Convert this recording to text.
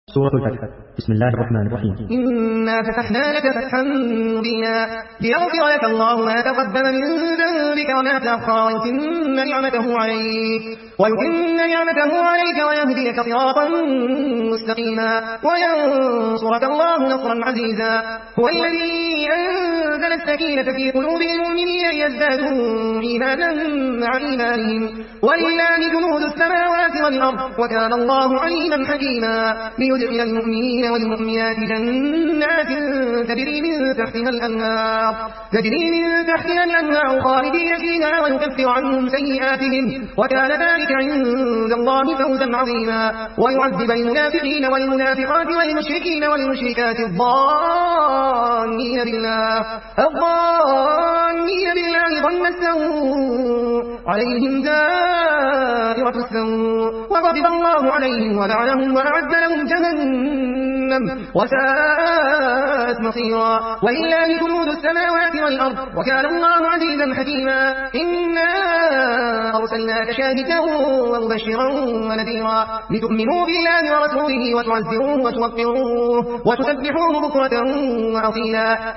سورة الفتح. بسم الله الرحمن الرحيم. إنا فتحنا لك فتحا مبينا ليغفر لك الله ما تقدم من ذنبك وما تأخر ويتم نعمته عليك ويهديك صراطا مستقيما وينصرك الله نصرا عزيزا. هو الذي أنزل السكينة في قلوب المؤمنين ليزدادوا إيمانا مع إيمانهم ولله جنود السماوات والأرض وكان الله عليما حكيما. ليدخل المؤمنين والمؤمنات جنات تجري من تحتها الأنهار خالدين فيها ويكفر عنهم سيئاتهم وكان ذلك عند الله فوزا عظيما. ويعذب المنافقين والمنافقات والمشركين والمشركات الظانين بالله ظن السوء عليهم دائرة السوء وغضب الله عليهم ولعنهم وأعد لهم جهنم وساءت مصيرا. ولله جنود السماوات والأرض وكان الله عزيزا حكيما. إنا أرسلناك شاهدا ومبشرا ونذيرا لتؤمنوا بالله ورسوله وتعزروه وتوقروه وتسبحوه بكرة وأصيلا.